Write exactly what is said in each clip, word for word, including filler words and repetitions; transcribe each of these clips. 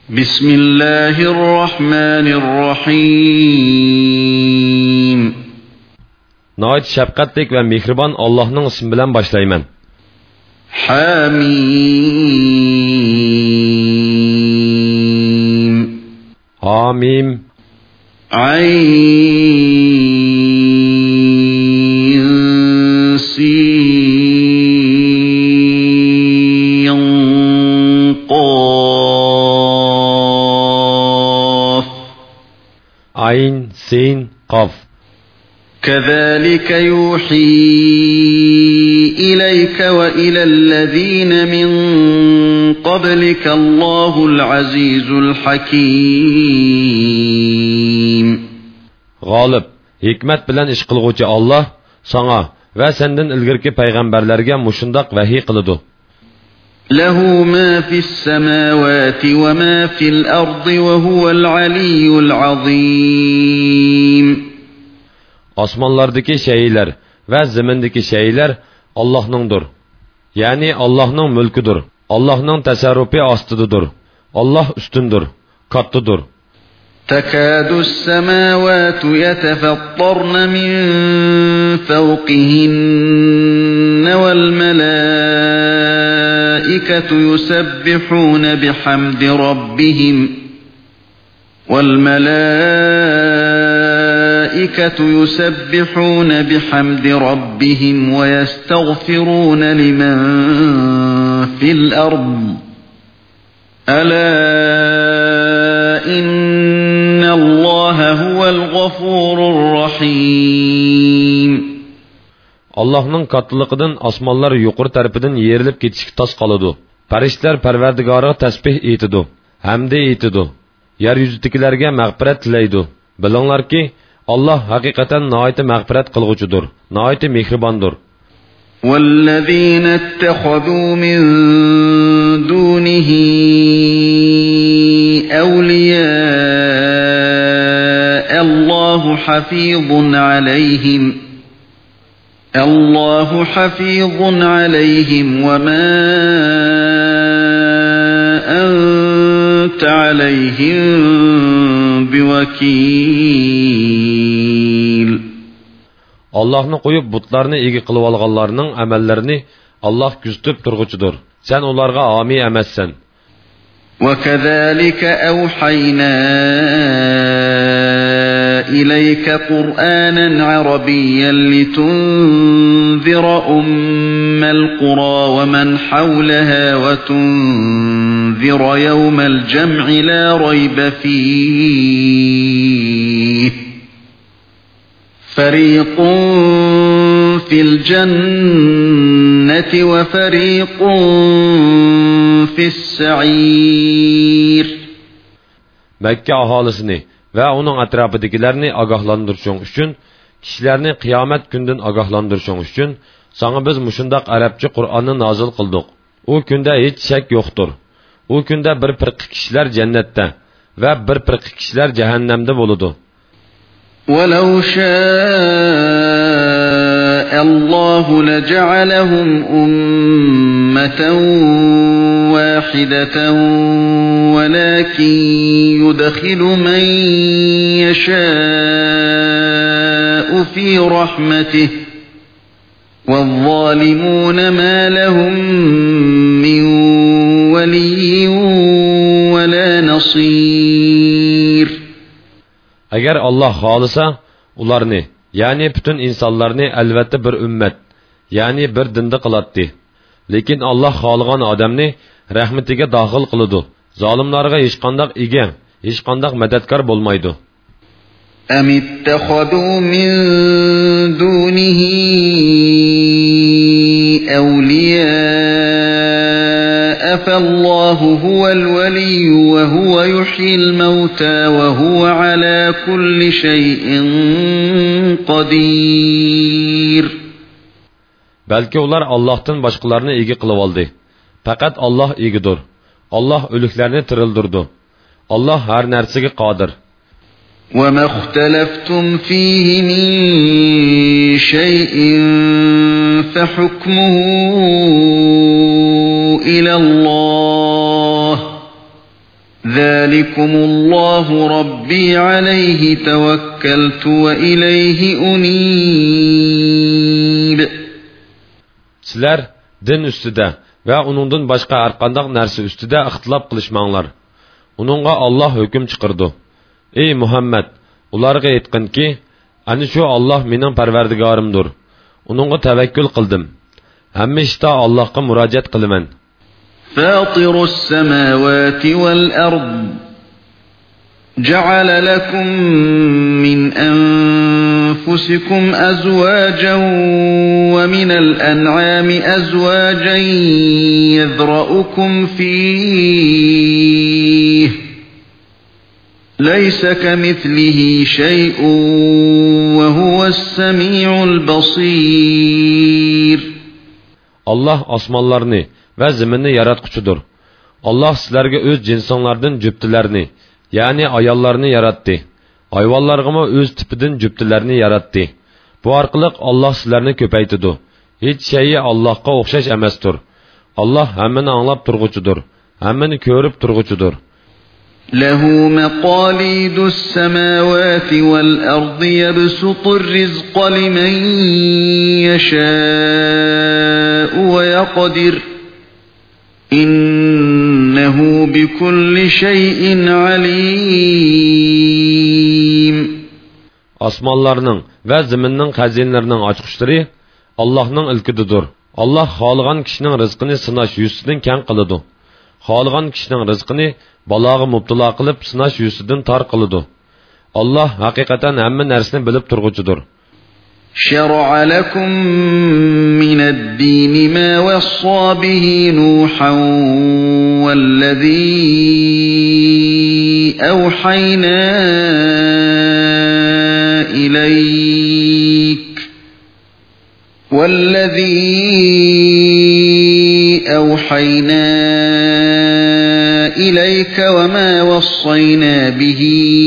Bismillahirrahmanirrahim. Nəhayət şəfqətlik və mehriban Allah'ın ismi bilan başlayman. Hamim. Hamim. Ayn Sin Qaf. Ayn Sin Qaf. كذلك يوحي إليك وإلى الذين من قبلك الله العزيز الحكيم. G'olib, hikmat bilan ish qilguvchi Alloh sana va sendan ilgirki payg'ambarlarga mushundoq vahiy qiladi. له ما في السماوات وما في الأرض وهو العلي العظيم. Osmonlardagi shaylar va zamindagi shaylar Allohningdir. Ya'ni Allohning mulkidir. Allohning tasarrufi ostidadir. Alloh ustundir, kattadir. تكاد السماوات يتفطرن من فوقهن والملائكة يسبحون بحمد ربهم والملائكة يسبحون بحمد ربهم ويستغفرون لمن في الأرض ألا إن الله هو الغفور الرحيم. Allah'ın katlılıqıdan osmonlar yuqori tarafidan yerilib ketishga tos qoladi. Farishtalar Parvardigoriga tasbih aytidi, hamd aytidi. Yer yuzidagilarga mag'firat tilaydi. Bilinglarki, Allah haqiqatan nihoyat mag'firat qilguvchidir, nihoyat mehribondir. والذين اتخذوا من دونه أولياء الله حفيظ عليهم الله حفيظ عليهم وما أنت عليهم بوكيل. Allah'ını qoyub butlarını egi qılıb alğanlarının əməllərini Allah küzütüb turğucudur. Sen onlarga ami eməzsən. وَكَذَلِكَ أَوْحَيْنَا إِلَيْكَ قُرْآنًا عَرَبِيًّا لِتُنذِرَ أُمَّ الْقُرَى وَمَنْ حَوْلَهَا وَتُنذِرَ يَوْمَ الْجَمْعِ لَا رَيْبَ فِيهِ فريق في الجنة وفريق في السعير. Mekke ahalisini ve onun etrafındakilerini agahlandırışın üçün, kişilerini kıyamet günden agahlandırışın üçün, sana biz muşundak Arapça Kur'an'ı nazil kıldık. O günde hiç şek yoktur. O günde bir pırkı kişiler cennette ve bir pırkı kişiler cehennemde buludu. وَلَوْ شَاءَ اللَّهُ لَجَعَلَهُمْ أُمَّةً وَاحِدَةً وَلَكِنْ يُدْخِلُ مَنْ يَشَاءُ فِي رَحْمَتِهِ وَالظَّالِمُونَ مَا لَهُمْ مِنْ وَلِيٍّ وَلَا نَصِيرٍ. Eğer Allah halisa, ularni, yani bütün insanlarni elbette bir ümmet, yani bir dinde kılattı. Lekin Allah halıgan adamni rahmetiga dahil kılıdı. Zalimlarga hiç kandak ege, hiç kandak medetkar bolmaydı. أَمِ اتَّخَذُوا مِنْ دُونِهِ أَوْلِيَاءَ فَاللَّهُ هُوَ الْوَلِيُّ وَهُوَ يُحْيِي الْمَوْتَى وَهُوَ عَلَى كُلِّ شَيْءٍ قَدِيرٌ. Belki ular Allah'tan başkalarını igi kılıp aldı. Fakat Allah igidir. Allah ölüklerini tirildirdi. Allah her nersige qadir. وَمَا اخْتَلَفْتُمْ فِيهِ مِنْ شَيْءٍ فَحُكْمُهُ إِلَى اللَّهِ ذلكم الله ربي عليه توكلت وإليه أنيب. Sizler din üstüde ve onundan başka her qandaq narsa üstüde ixtilaf qilishmanglar. Onunğa Allah hüküm çıqırdı. Ey Muhammed, ularga aytqin ki, ani şu Allah mening parvardigorimdir. Onunğa tevekkül qildim. Hamma ishda Allohga murojaat qilaman. فاطر السماوات والأرض جعل لكم من أنفسكم أزواجا ومن الأنعام أزواجا يذرأكم فيه ليس كمثله شيء وهو السميع البصير. Allah osmonlarni ve ziminni yaratquchidir. Allah sizlarga o'z jinsonlardan juftlarni, ya'ni ayollarni yaratdi. Hayvonlarga o'z tipidan juftlarni yaratdi. Bu orqali Allah sizlarni ko'paytidi. Hech şeyi Allohga o'xshash emasdir. Allah hammani anglab turg'uchidir, hammani ko'rib turg'uchidir. له مقاليد السماوات والأرض يبسط الرزق لمن يشاء ويقدر إنه بكل شيء عليم. Osmonlarning va zaminning xazinalarining ochqishlari Allohning ilkididir. Allah xohlagan kishining rizqini sinash yuzidan keng qiladi. Xohlagan kishining rizqini baloga mubtalo qilib sinash yuzidan tor qiladi. Allah haqiqatan hamma narsani bilib turg'uchidir. شرع لكم من الدين ما وصى به نوحا والذي أوحينا إليك والذي أوحينا إليك وما وصينا به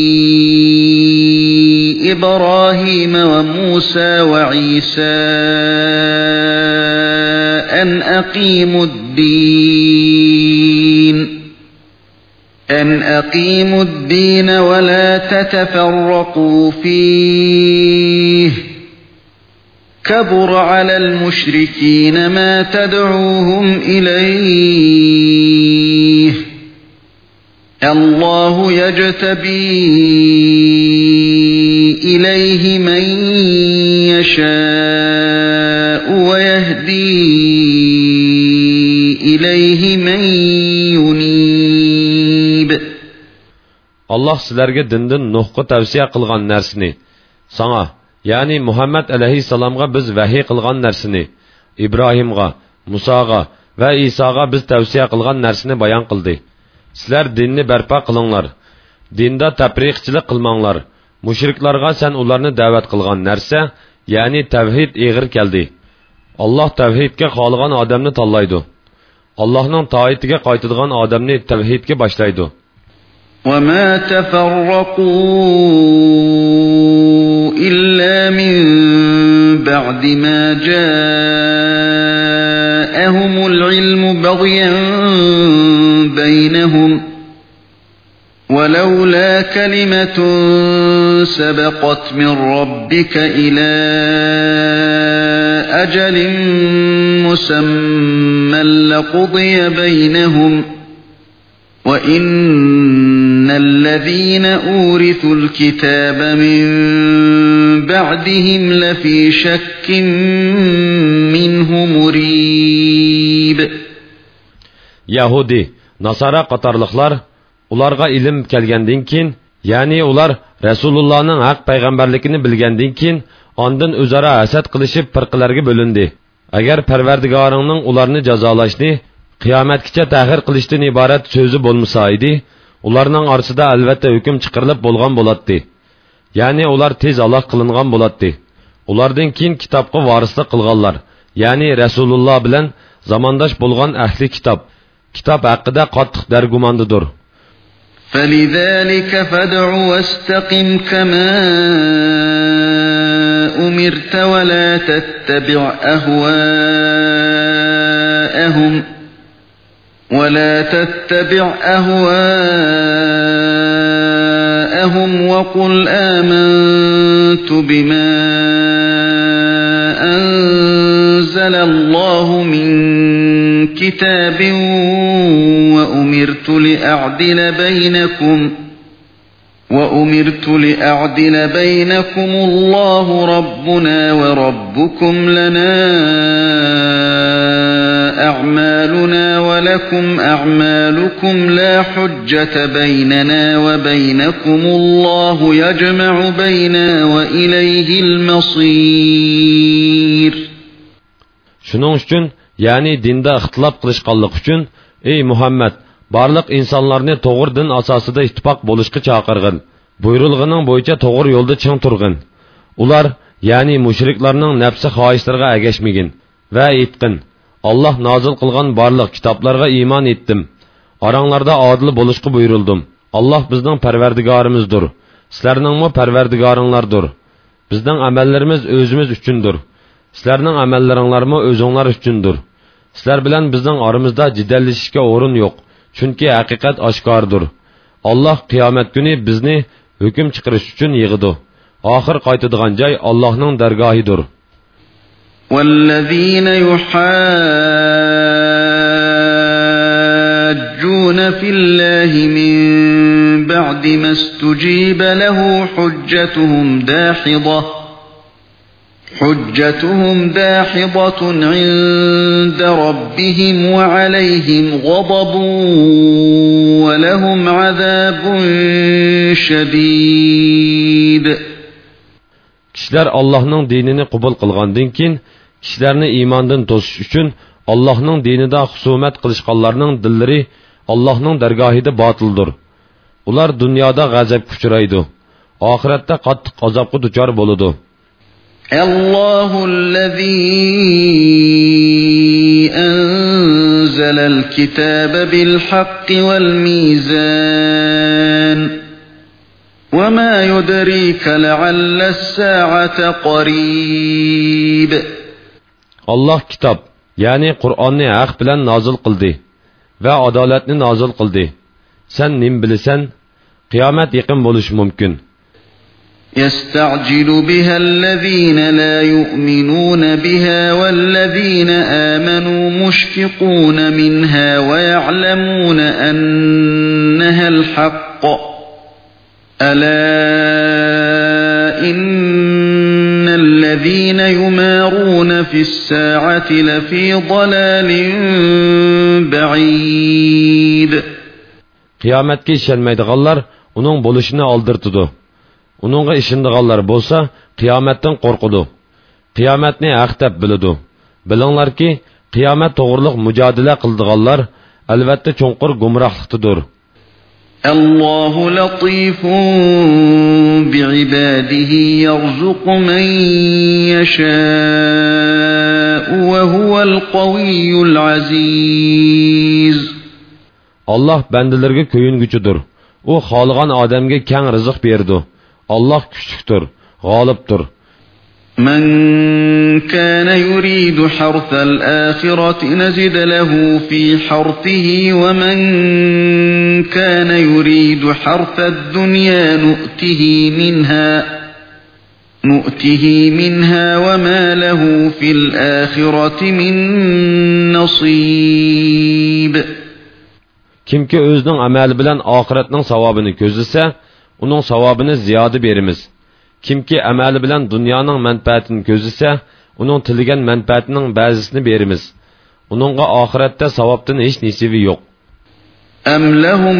إبراهيم وموسى وعيسى أن أقيموا الدين أن أقيموا الدين ولا تتفرقوا فيه كبر على المشركين ما تدعوهم إليه الله يجتبي إليه من يشاء ويهدي إليه من ينيب. Allah sizlarga dindan Nuhga tavsiya qilgan narsani, sana, ya'ni Muhammad alayhissalomga biz vahiy qilgan narsani, Ibrohimga, Musoga va Isoga biz tavsiya qilgan narsani bayon qildi. Sizlar dinni barpo qilinglar. Dinda tafriqchilik qilmanglar. Mushriklarga sen ularni da'vat qilgan narsa, ya'ni tavhid eg'ir keldi. Allah tavhidga xohlagan odamni tanlaydi. Allohning toatiga qaytadigan odamni tavhidga boshlaydi. وما تفرقوا إلا من بعد ما جاءهم العلم بغيا بينهم ولولا كلمة سبقت من ربك إلى أجل مسمى لقضي بينهم وَإِنَّ الَّذِينَ أُورِثُوا الْكِتَابَ مِنْ بَعْدِهِمْ لَفِي شَكٍّ مِّنْهُ مُرِيبٍ. Yahudi, Nasara qatarlıqlar, ularga ilim kelgəndən kin, yani ular Resulullah'ın haq peygamberlikini bilgəndən kin, ondan özara hasad qilishib firqalarga bölündi. Agar Parvardigarının ularni jazolaşni qiyomatgacha ta'xir qilishdan iborat so'zi bo'lmasa edi, ularning orasida albatta hukm chiqarilib bo'lgan bo'ladi. Ya'ni ular tez aloq qilingan bo'ladi. Ulardan keyin kitobga varislik qilganlar, ya'ni Rasululloh bilan zamondosh bo'lgan ahli kitob, kitob haqida qattiq dargumondidir. فَلِذَلِكَ فَادْعُ وَاسْتَقِمْ كَمَا أُمِرْتَ وَلَا تَتَّبِعْ أَهْوَاءَهُمْ ولا تتبع أهواءهم لهم وقل آمنت بما أنزل الله من كتاب وأمرت لأعدل بينكم وأمرت لأعدل بينكم الله ربنا وربكم لنا أعمالنا ولكم أعمالكم لا حجة بيننا وبينكم الله يجمع بيننا وإليه المصير. Şunun üçün, yani dinde ixtilaf qilishqanlik üçün, ey Muhammed, barliq insonlarni to'g'ri din asosida ittifoq bo'lishga chaqirg'in. Buyurilganing bo'yicha to'g'ri yo'lda ching turg'in. Ular, ya'ni mushriklarning nafsi xohishlariga agashmagin va aytqin: Allah nozil qilgan barliq kitoblarga iymon etdim. Oranglarda adil bo'lishga buyurildim. Allah bizning Parvardigorimizdir. Sizlarningmi Parvardigoringlardir. Bizning amallarimiz o'zimiz uchundir. Sizlarning amallaringlarmi o'zinglar uchundir. Sizlar bilan bizning oramizda jidallashishga o'rin yo'q. Chunki haqiqat oshkordir. Allah qiyomat kuni bizni hukm chiqarish uchun yig'idi. Oxir qaytadigan joy Allohning dargohidir. والذين يحاجون في الله من بعد ما استجيب له حجتهم داحضة حجتهم داحضة عند ربهم وعليهم غضب ولهم عذاب شديد. Kişiler Allah'ın dinini qabul qilgandan keyin kishilarni iymondan to'sish uchun Allohning dinida husumat qilishganlarning dillari Allohning dargohida botildir. Ular dunyoda g'azab kuchiraydi, oxiratda qattiq azobga duchor bo'ladi. Allohu allazi anzalal kitaba bil haqqi wal mizan. وَمَا يُدْرِيكَ لَعَلَّ السَّاعَةَ قَرِيبٌ. Allah kitap, yani Kur'an'ı haq bilan nazil qildi ve adaletni nazil qildi. Sen nim bilsen, kıyamet yaqin bo'lishi mumkin. يَسْتَعْجِلُ بِهَا الَّذِينَ لَا يُؤْمِنُونَ بِهَا وَالَّذِينَ آمَنُوا مُشْفِقُونَ مِنْهَا وَيَعْلَمُونَ أَنَّهَا الْحَقُّ. ألا إن الذين يمارون في الساعة لفي ضلال بعيد. Kıyametke işenmeydiğanlar onun buluşunu aldırtıdı. Onunla işindiğanlar bolsa kıyametten korkudu. Kıyametni haq deb bilidi. Bilinglar ki kıyamet toğırlıq mücadele kıldıqanlar elbette çonqur gumrahlıqtıdır. الله لطيف بعباده يرزق من يشاء وهو القوي العزيز. Allah bendelerge köyün gücüdür. O xalığan adamge keng rızık berdi. Allah küçüktür, galiptir. من كان يريد حرث الآخرة نزد له في حرثه ومن كان يريد حرث الدنيا نؤته منها نؤته منها وما له في الآخرة من نصيب. Kimki özünün ameli bilen ahiretinin savabını közlese, onun savabını ziyade berimiz. Kimki ameli bilen dünyanın menfaatini közlese, onun tiligen menfaatinin bazısını berimiz. Onunla ahirette savabdan hiç nesibi yok. أَمْ لَهُمْ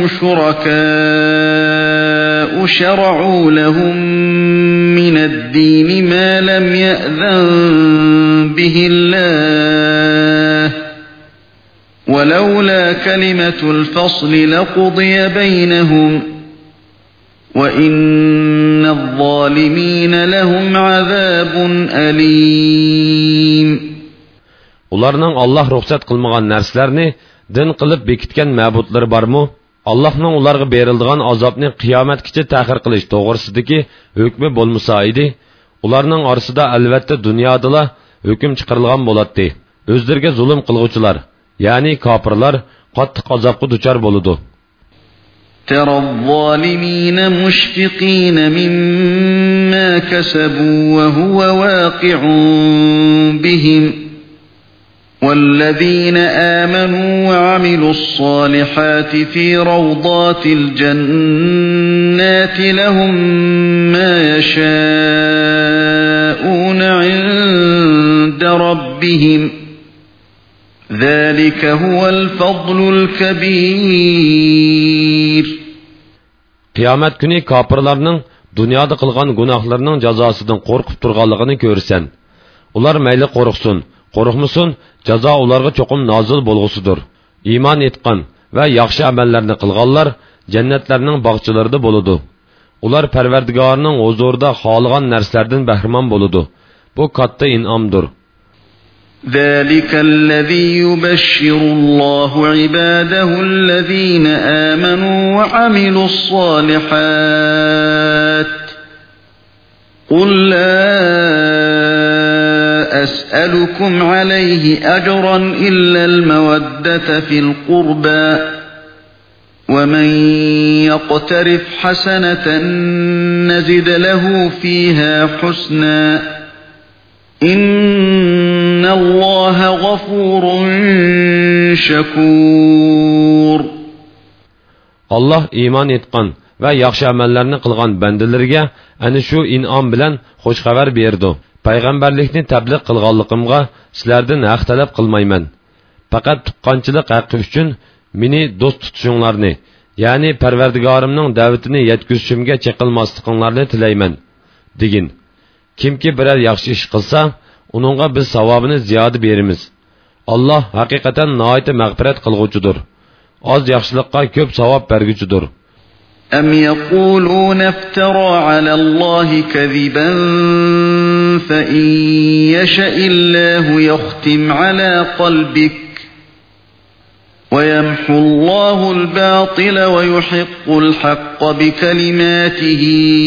شُرَكَاءُ شَرَعُوا لَهُم مِّنَ الدِّينِ مَا لَمْ يَأْذَن بِهِ اللَّهُ وَلَوْلَا كَلِمَةُ الْفَصْلِ لَقُضِيَ بَيْنَهُمْ وَإِنَّ الظَّالِمِينَ لَهُمْ عَذَابٌ أَلِيمٌ. Ularning Allah ruxsat qilmagan narsalarni din qilib bekitgan ma'budlar bormi? Allohning ularga beriladigan azobni qiyomatgacha ta'xir qilish to'g'risidagi hukmi bo'lmasa edi, ularning orasida albatta dunyodala hukm chiqarilgan bo'ladi. O'zlariga zulm qilguvchilar, ya'ni kofirlar qattiq azobga duchor bo'ladi. ترى الظالمين مشفقين مما كسبوا وهو واقع بهم والذين آمنوا وعملوا الصالحات في روضات الجنات لهم ما يشاءون عند ربهم ذلك هو الفضل الكبير. Qiyomat kuni kofirlarning dunyoda qilgan gunohlarining jazosidan qo'rqib turganligini ko'rsan. Ular mayli qo'rqsin, qo'rqmasin, jazo ularga cho'qim nozil bo'lg'usidir. Iymon etgan va yaxshi amallarni qilganlar jannatlarning bog'chalarida bo'ladi. Ular Parvardigorning huzurida xohlagan narsalardan bahramon bo'ladi. Bu katta in'omdir. ذلك الذي يبشر الله عباده الذين آمنوا وعملوا الصالحات قل لا أسألكم عليه أجرا إلا المودة في القربى ومن يقترف حسنة نزد له فيها حسنا إن الله غفور شكور. Allah iman etgan va yaxshi amallarni qilgan bandalarga ana shu in'om bilan xush xabar berdi. Payg'ambarlikni tabliq qilganligimga sizlardan haq talab qilmayman. Faqat tuqqanchilik haqqi uchun meni do'st tutishinglarni, ya'ni Parvardigorimning da'vatini yetkazishimga chaqilmasliklarini tilayman, degin. Kimki biror yaxshi ish qilsa, uningga biz savobini ziyoda beramiz. Alloh haqiqatan nihoyat mag'firat qilguvchidir. Az yaxshilikqa ko'p savob berguchidir. أم يقولون افترى على الله كذبا فإن يشاء الله يختم على قلبك ويمحو الله الباطل ويحق الحق بكلماته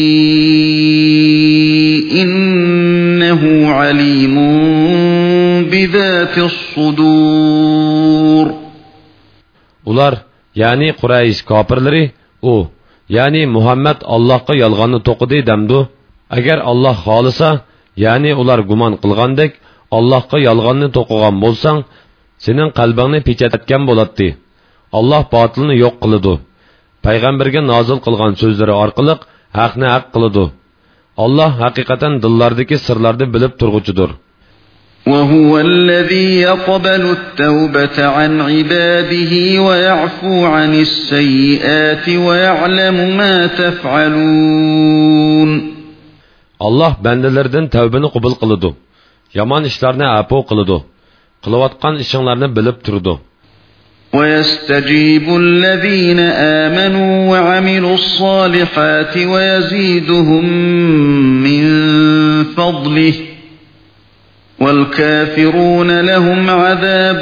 إنه عليم بذات الصدور. Ular, yani Quraysh kafirleri, o, yani Muhammed Allah'a yalganı toqidi demdu. Agar Allah xolisa, yani ular guman qilgandek Allah'a yalganı toqigan bolsang, senin qalbingni pechatgan bo'ladi. Allah batılını yo'q qiladi. Payg'ambarga nozil qilgan so'zlari orqali haqni haq qiladi. Allah haqiqatan dillardagi sirlarni bilib turg'uchidir. وهو الذي يقبل التوبة عن عباده ويعفو عن السيئات ويعلم ما تفعلون. Allah bandalardan tavbani qabul qiladi. Yomon ishlarni afu qiladi. Qilayotgan ishinglarni bilib turdi. ويستجيب الذين آمنوا وعملوا الصالحات ويزيدهم من فضله والكافرون لهم عذاب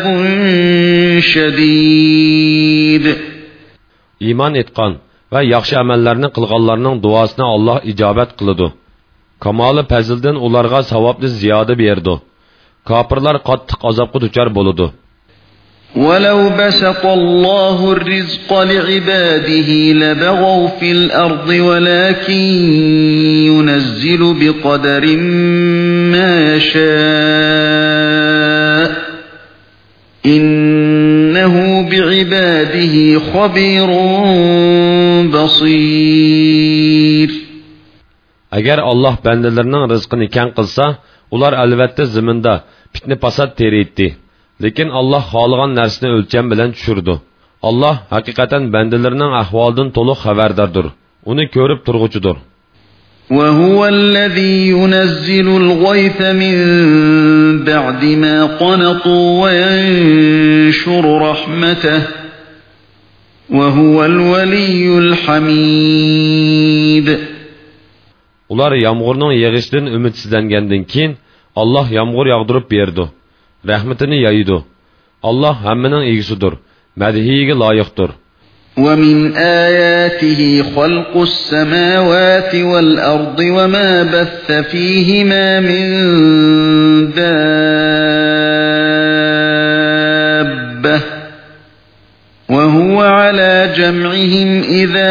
شديد. İman etgan ve yaxshi amallarni qilganlarning duosini Allah ijobat qiladi. Kamoli fazildan ularga savobni ziyoda berdi. Kafirlar qattiq azobga duchor bo'ladi. ولو بسط الله الرزق لعباده لبغوا في الأرض ولكن ينزل بقدر ما يشاء إنه بعباده خبير بصير. Agar Allah bandalarning rizqini keng qilsa, ular albatta zaminda fitna fasod teraydi. Lekin Allah xohlagan narsani o'lcham bilan tushirdi. Allah haqiqatan bandalarning ahvolidan to'liq xabardordir. Uni ko'rib turg'uchidir. وهو الذي ينزل الغيث من بعد ما قنطوا وينشر رحمته وهو الولي الحميد. Ular yağmurning yağışdan ümitsizlangandan keyin Allah yağmur yağdırıp berdi. Rahmetini yaydı. Allah hammaning egisidir. Madhiga loyiqdir. ومن آياته خلق السماوات والأرض وما بث فيهما من دابة وهو على جمعهم إذا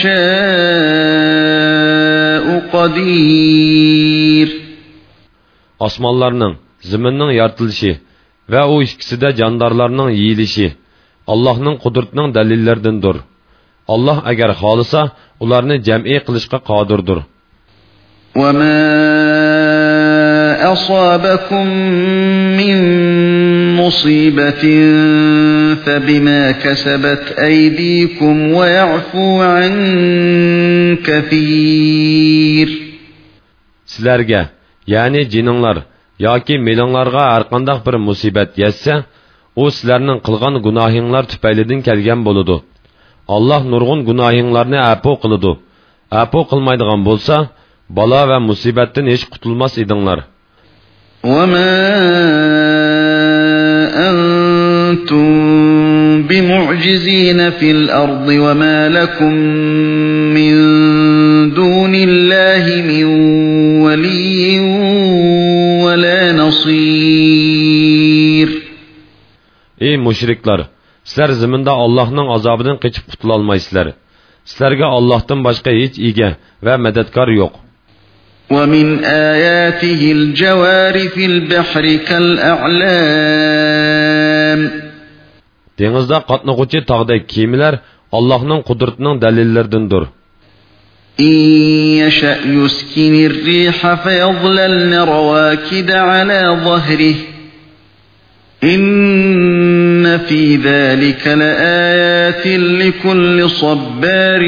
يشاء قدير. Osmonlarning, zaminning yaratilishi va u ikkisida jondarlarning yeyilishi Allohning qudratining dalillaridandir. Allah agar xolisa, ularni jam'i qilishga qodirdir. وَمَا أَصَابَكُم مِّن مُّصِيبَةٍ فَبِمَا كَسَبَتْ أَيْدِيكُمْ وَيَعْفُو عَن كَثِيرٍ. Sizlarga, ya'ni jininglar yoki melinglarga har qanday bir musibat yetsa, u sizlarning qilgan gunohinglar tufaylidan kelgan bo'ladi. Allah nurg'un gunohinglarni afo qiladi. Afo qilmaydigan bo'lsa, balo va musibatdan hech qutulmas edinglar. وَمَا أَنْتُمْ بِمُعْجِزِينَ فِي الْأَرْضِ وَمَا لَكُمْ مِنْ دُونِ اللَّهِ مِنْ وَلِيٍّ وَلَا نَصِيرٍ. Ey müşrikler! Sizler ziminde Allah'ın azabından kaçıp kurtulalmaysızlar. Sizlerge Allah'tan başka hiç ege ve medetkar yok. وَمِنْ آيَاتِهِ الْجَوَارِ فِي الْبَحْرِ كَالْأَعْلَامِ. Denizde katnıgıcı tağdaki kemiler Allah'ın kudretinin delillerindendir. إِنْ يَشَأْ يُسْكِنِ الرِّيحَ فَيَظْلَلْنَ رَوَاكِدَ عَلَى ظَهْرِهِ إِنَّ فِي ذَلِكَ لَآيَاتٍ لِكُلِّ صَبَّارٍ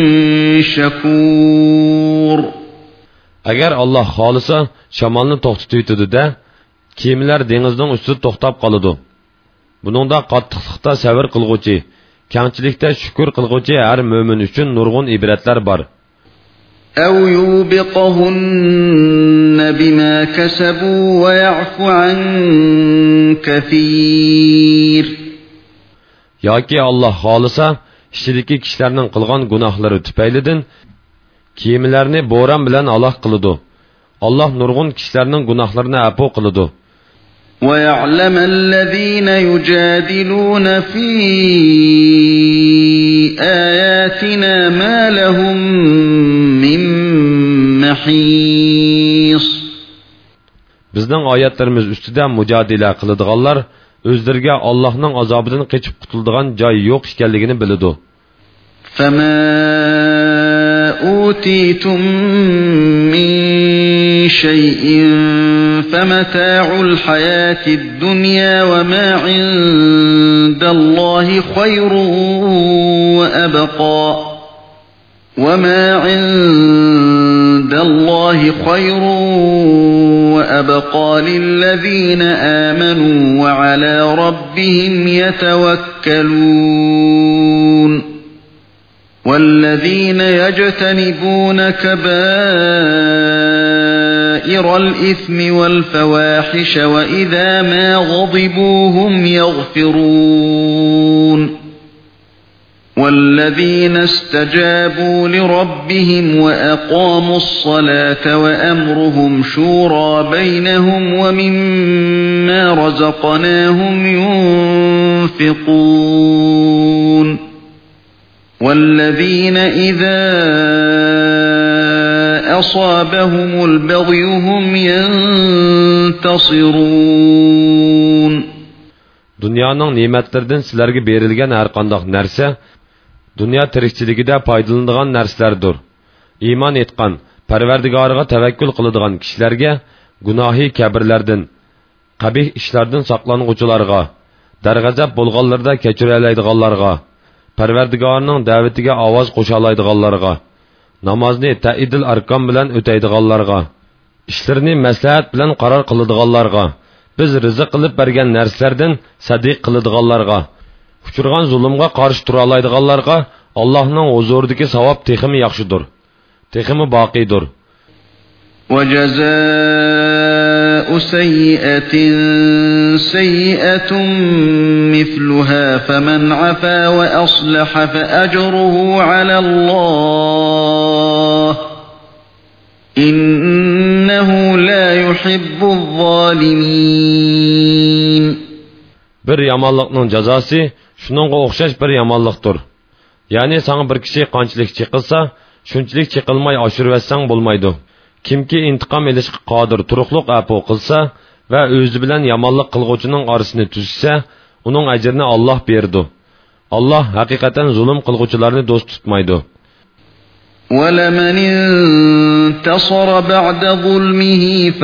شَكُورٍ. Agar Allah xolisa, shamolni to'xtataydi de, kemilar denizning ustida to'xtab qoladi. Buningda qattiqlikda sabr qilguvchi, kengchilikda shukr qilguvchi har mo'min uchun nurg'un ibratlar bor. أَوْ يُوبِقَهُنَّ بِمَا كَسَبُوا وَيَعْفُ عَن كَثِيرٍ. Yoki Allah xolisa, ishidagi kishilarning qilgan gunohlari tufaylidan kiyimlarni bo'ron bilan aloq qiladi. Allah nurg'un kishilarning gunohlarini afo qiladi. وَيَعْلَمَ الَّذِينَ يُجَادِلُونَ فِي آيَاتِنَا مَا لَهُم مِّن مَّحِيصٍ. Bizning oyatlarimiz ustida mujodila qiladiganlar o'zlariga Allohning azobidan qochib qutuladigan joy yo'q ekanligini biladi. فَمَا أُوتِيتُم مِّن شَيْءٍ فَمَتَاعُ الْحَيَاةِ الدُّنْيَا وَمَا عِندَ اللَّهِ خَيْرٌ وَأَبْقَى وَمَا عِندَ اللَّهِ خَيْرٌ وَأَبْقَى لِلَّذِينَ آمَنُوا وَعَلَى رَبِّهِمْ يَتَوَكَّلُونَ. وَالَّذِينَ يَجْتَنِبُونَ كَبَائِرَ الْإِثْمِ وَالْفَوَاحِشَ وَإِذَا مَا غَضِبُوا هُمْ يَغْفِرُونَ. وَالَّذِينَ اسْتَجَابُوا لِرَبِّهِمْ وَأَقَامُوا الصَّلَاةَ وَأَمْرُهُمْ شُورَى بَيْنَهُمْ وَمِمَّا رَزَقْنَاهُمْ يُنْفِقُونَ. وَالَّذِينَ إِذَا أَصَابَهُمُ الْبَغْيُ هُمْ يَنْتَصِرُونَ. Dünyanın nimetlerden sizlerge berilgen her qandaq narsa, dünya tirikçiligida faydalanadigan narsalardir. İman etgan, Parvardigoriga tavakkul qiladigan kishilarga gunohi kabirlardan, qabih ishlardan saqlanuvchilarga, darg'azab bo'lganlarda kechiralaydiganlarga, Parvardigorining da'vatiga ovoz qo'shalaydiganlarga, namozni ta'idil arkom bilan o'taydiganlarga, ishlarini maslahat bilan qaror qiladiganlarga, biz rizq qilib bergan narsalardan sadiq qiladiganlarga, uchirgan zulmga qarshi tura oladiganlarga Allohning huzuridagi savob teximi yaxshidir, teximi boqiydir. وَجَزَاءُ سَيِّئَةٍ سَيِّئَةٌ مِثْلُهَا فَمَنْ عَفَا وَأَصْلَحَ فَأَجْرُهُ عَلَى اللَّهِ إِنَّهُ لَا يُحِبُّ الظَّالِمِينَ. Bir yamanlıqның cazası şununğa oxşaş bir yamanlıqdır. ya'ni sana bir kishi qanchalik chiqilsa shunchalik chiqilmay oshirvassang bo'lmaydi. Kimki intiqom olishga qodir turuqliq apu qilsa va o'zi bilan yomonlik qilg'uvchining orasini tuzsa, uning ajrini Alloh berdi. Alloh haqiqatan zulm qilg'uvchilarni do'st tutmaydi. وَلَمَنِ انتصر بعد ظلمه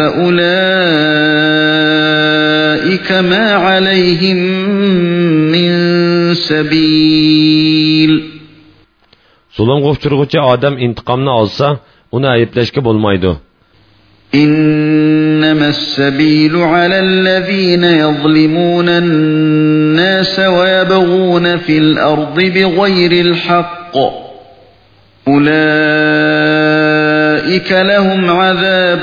فأولئك ما عليهم من سبيل. Zulmga uchirg'uvchi odam intiqomni olsa, uni ayblashga bo'lmaydi. إنما السبيل على الذين يظلمون الناس ويبغون في الأرض بغير الحق أولئك لهم عذاب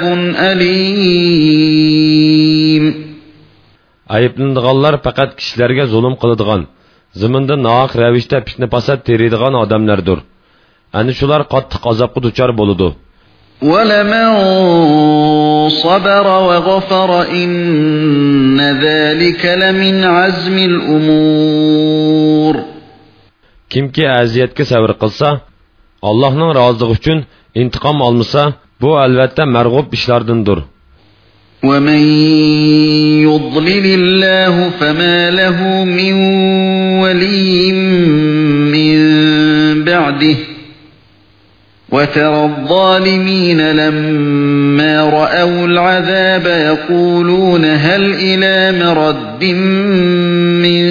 أليم. Ayıplandıqanlar faqat kişilərə zulm qılıdığan, zimində naq rəvişdə fitnə fasad teriydigan adamlardır. Ani şular qattiq azabqa duçar boludu. وَلَمَنْ صَبَرَ وَغَفَرَ إِنَّ ذَلِكَ لَمِنْ عَزْمِ الْأُمُورِ. Kimki əziyyətə səbr qılsa, Allah'ın razılığı üçün intiqam almasa, bu əlbəttə mərğub işlərdəndir. وَمَنْ يُضْلِلِ اللَّهُ فَمَا لَهُ مِنْ وَلِيٍّ مِنْ بَعْدِهِ وَتَرَى الظَّالِمِينَ لَمَّا رَأَوُا الْعَذَابَ يَقُولُونَ هَلْ إِلَى مَرَدٍّ مِنْ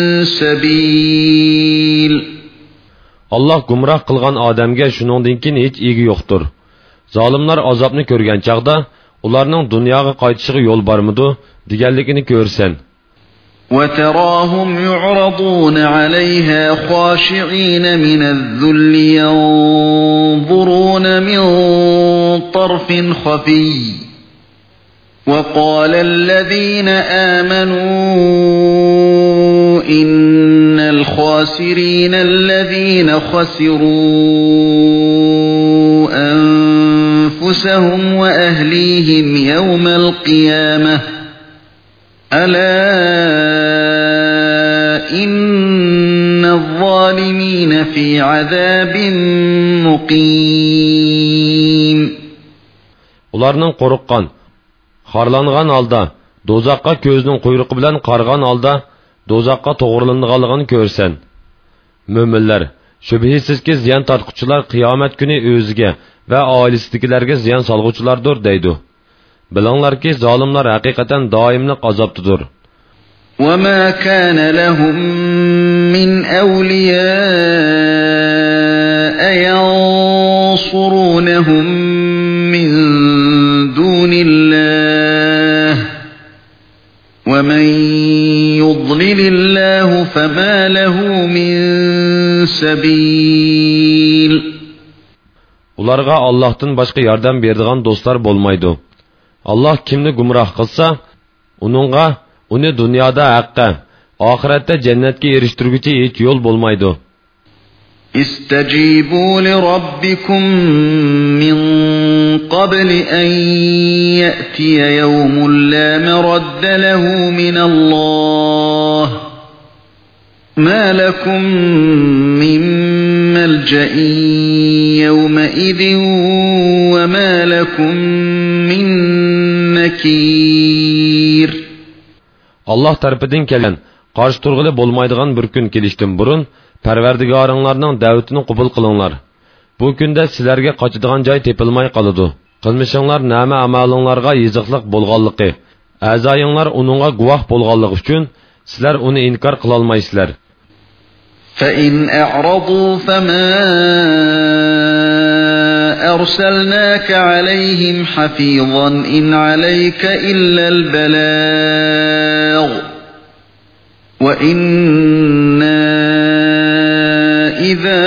سَبِيلٍ. Allah gumrah qılğan adamga shuningdan hech egi yo'qdir. Zolimlar azobni ko'rgan chaqda ularning dunyoga qaytishiga yo'l bormidi deganligini ko'rsan. وَتَرَاهُمْ يُعْرَضُونَ عَلَيْهَا خَاشِعِينَ مِنَ الذُّلِّ يَنظُرُونَ مِنْ طَرْفٍ خَفِيٍّ وَقَالَ الَّذِينَ آمَنُوا إِنَّ الْخَاسِرِينَ الَّذِينَ خَسِرُوا أَنفُسَهُمْ وَأَهْلِيهِمْ يَوْمَ الْقِيَامَةِ أَلَا إِنَّ الظَّالِمِينَ فِي عَذَابٍ مُقِيمٍ. Ularning qo'rqqan, xorlangan holda, dozaqqa ko'zning quyruqi bilan qargan holda, dozaqqa to'g'rilanganligini ko'rsan. Mo'minlar, shubhisizki ziyon tortquchilar qiyomat kuni o'ziga va oilasidagilarga ziyon solg'uvchilardir deydi. Bilinglarki, zolimlar haqiqatan doimli azobdadir. وَمَا كَانَ لَهُم مِّنْ أَوْلِيَاءَ يَنصُرُونَهُم مِّن دُونِ اللَّهِ وَمَن يُضْلِلِ اللَّهُ فَمَا لَهُ مِن سَبِيلٍ. Ularga Allah'tan başka yardım berdigan dostlar bolmaydı. Allah kimni gumroh qilsa, uningga uni dunyoda haqqa, oxiratda jannatga erishtirguchi hech yo'l bo'lmaydi. استجيبوا لربكم من قبل أن يأتي يوم لا مرد له من الله ما لكم من ملجأ يومئذ وما لكم من نكير. Allah tarafından gelen, qarşı turğulu bolmaydigan bir gün kelişten burun, Parvardigoringlarning da'vatini qabul qilinglar. Bu kunda sizlarga qochadigan joy tepilmay qoladi. Qilmishinglar nama amalinglarga yiziqliq bo'lganligi, a'zoyinglar uningga guvoh bo'lganligi uchun sizlar uni inkor qila olmaysizlar. فَإِنْ أَعْرَضُوا فَمَا أَرْسَلْنَاكَ عَلَيْهِمْ حَفِيظًا إِنْ عَلَيْكَ إِلَّا الْبَلَاغُ وَإِنَّا إِذَا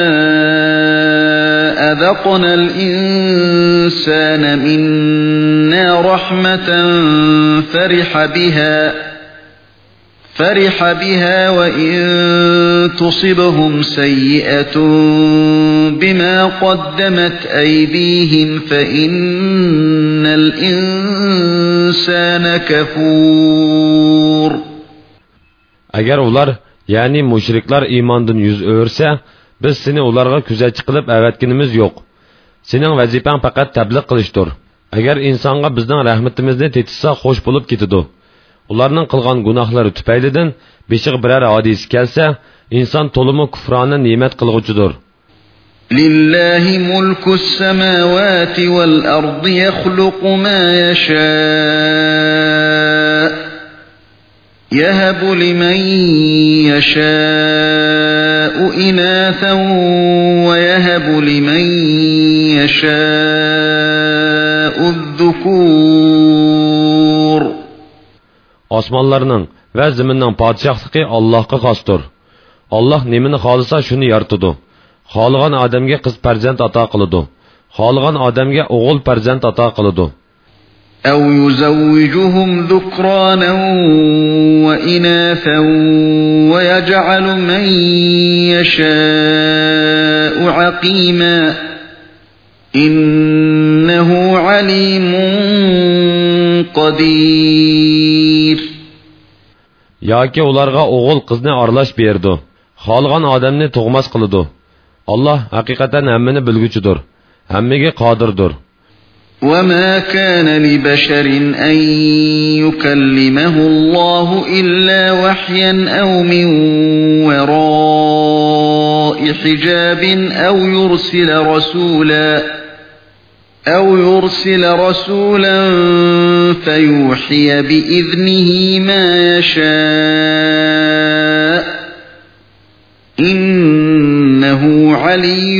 أَذَقْنَا الْإِنسَانَ مِنَّا رَحْمَةً فَرِحَ بِهَا فَرِحَ بِهَا وَإِن تُصِبْهُمْ سَيِّئَةٌ بِمَا قَدَّمَتْ أَيْدِيهِمْ فَإِنَّ الْإِنسَانَ كَفُورٌ. Agar ular, yani müşriklar imandan yüz öğürse, Biz seni ularga kuzatchi qilib avatganimiz yo'q. Sening vazifang faqat tabliq qilishdir. Agar insonga bizning rahmatimizni tetishsa xo'sh bo'lib ketadi. Ularning qilgan gunohlari tufaylidan beshiq biror hodisa kelsa, inson to'limi kufroni ne'mat qilg'uchidir. لله ملك السماوات والأرض يخلق ما يشاء يهب لمن يشاء إناثا ويهب لمن يشاء الذكور. Osmonlarning va zaminning podshohligi Allohga xosdir. Alloh nimani xolisa shuni yaratadi. Xohlagan odamga qiz farzand ato qiladi. Xohlagan odamga o'g'il farzand ato qiladi. أو يزوجهم ذكرانا وإناثا ويجعل من يشاء عقيما إنه عليم قدير. Yoki ularga o'g'il qizni aralash berdi. Xohlagan odamni tug'mas qiladi. Allah haqiqatan hammani bilguchidir, hammaga qodirdir. وما كان لبشر أن يكلمه الله إلا وحيا أو من وراء حجاب أو يرسل رسولا أو يرسل رسولا فيوحي بإذنه ما يشاء إنه علي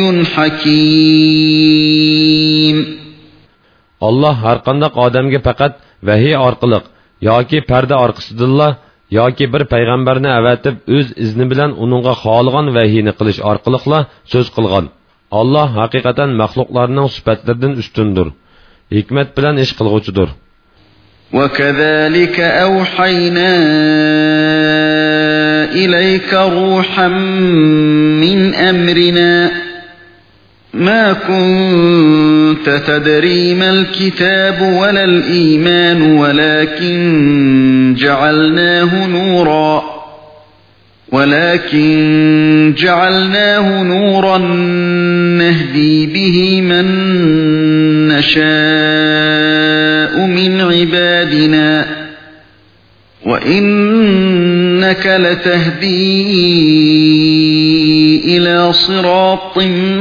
حكيم. Allah har qanday odamga faqat vahiy orqali yoki parda orqasidanla yoki bir payg'ambarni avatib o'z izni bilan uningga xohlagan vahiyni qilish orqaliqla so'z qilgan. Allah haqiqatan maxluqlarning sifatlaridan ustundir. Hikmat bilan ish qilg'uchidir. وَكَذَلِكَ أَوْحَيْنَا إِلَيْكَ رُوحًا مِّنْ أَمْرِنَا ما كنت تدري ما الكتاب ولا الإيمان ولكن جعلناه نورا ولكن جعلناه نورا نهدي به من نشاء من عبادنا وإنك لتهدي إلى صراط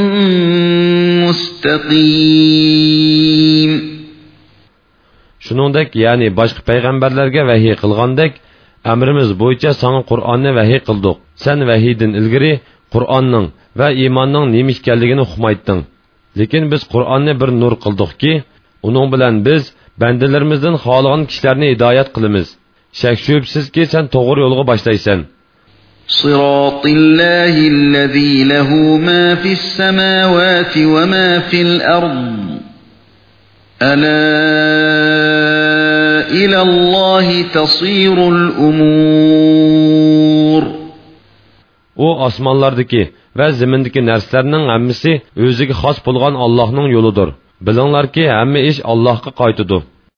مستقيم. Shuningdek, ya'ni boshqa payg'ambarlarga vahiy qilgandek, amrimiz bo'yicha sana Qur'onni vahiy qildik. Sen vahiydan ilgari Qur'onning va iymonning nima ekanligini uqmayding. Lekin biz Qur'onni bir nur qildikki, uning bilan biz bandalarimizdan xohlagan kishilarni hidoyat qilamiz. Shak shubsizki sen to'g'ri yo'lga boshlaysan. صراط الله الذي له ما في السماوات وما في الأرض ألا إلى الله تصير الأمور. O osmonlardagi va zamindagi narsalarning hammasi o'ziga xos bo'lgan Allohning yo'lidir. Bilinglarki, hamma ish Allohga qaytadi.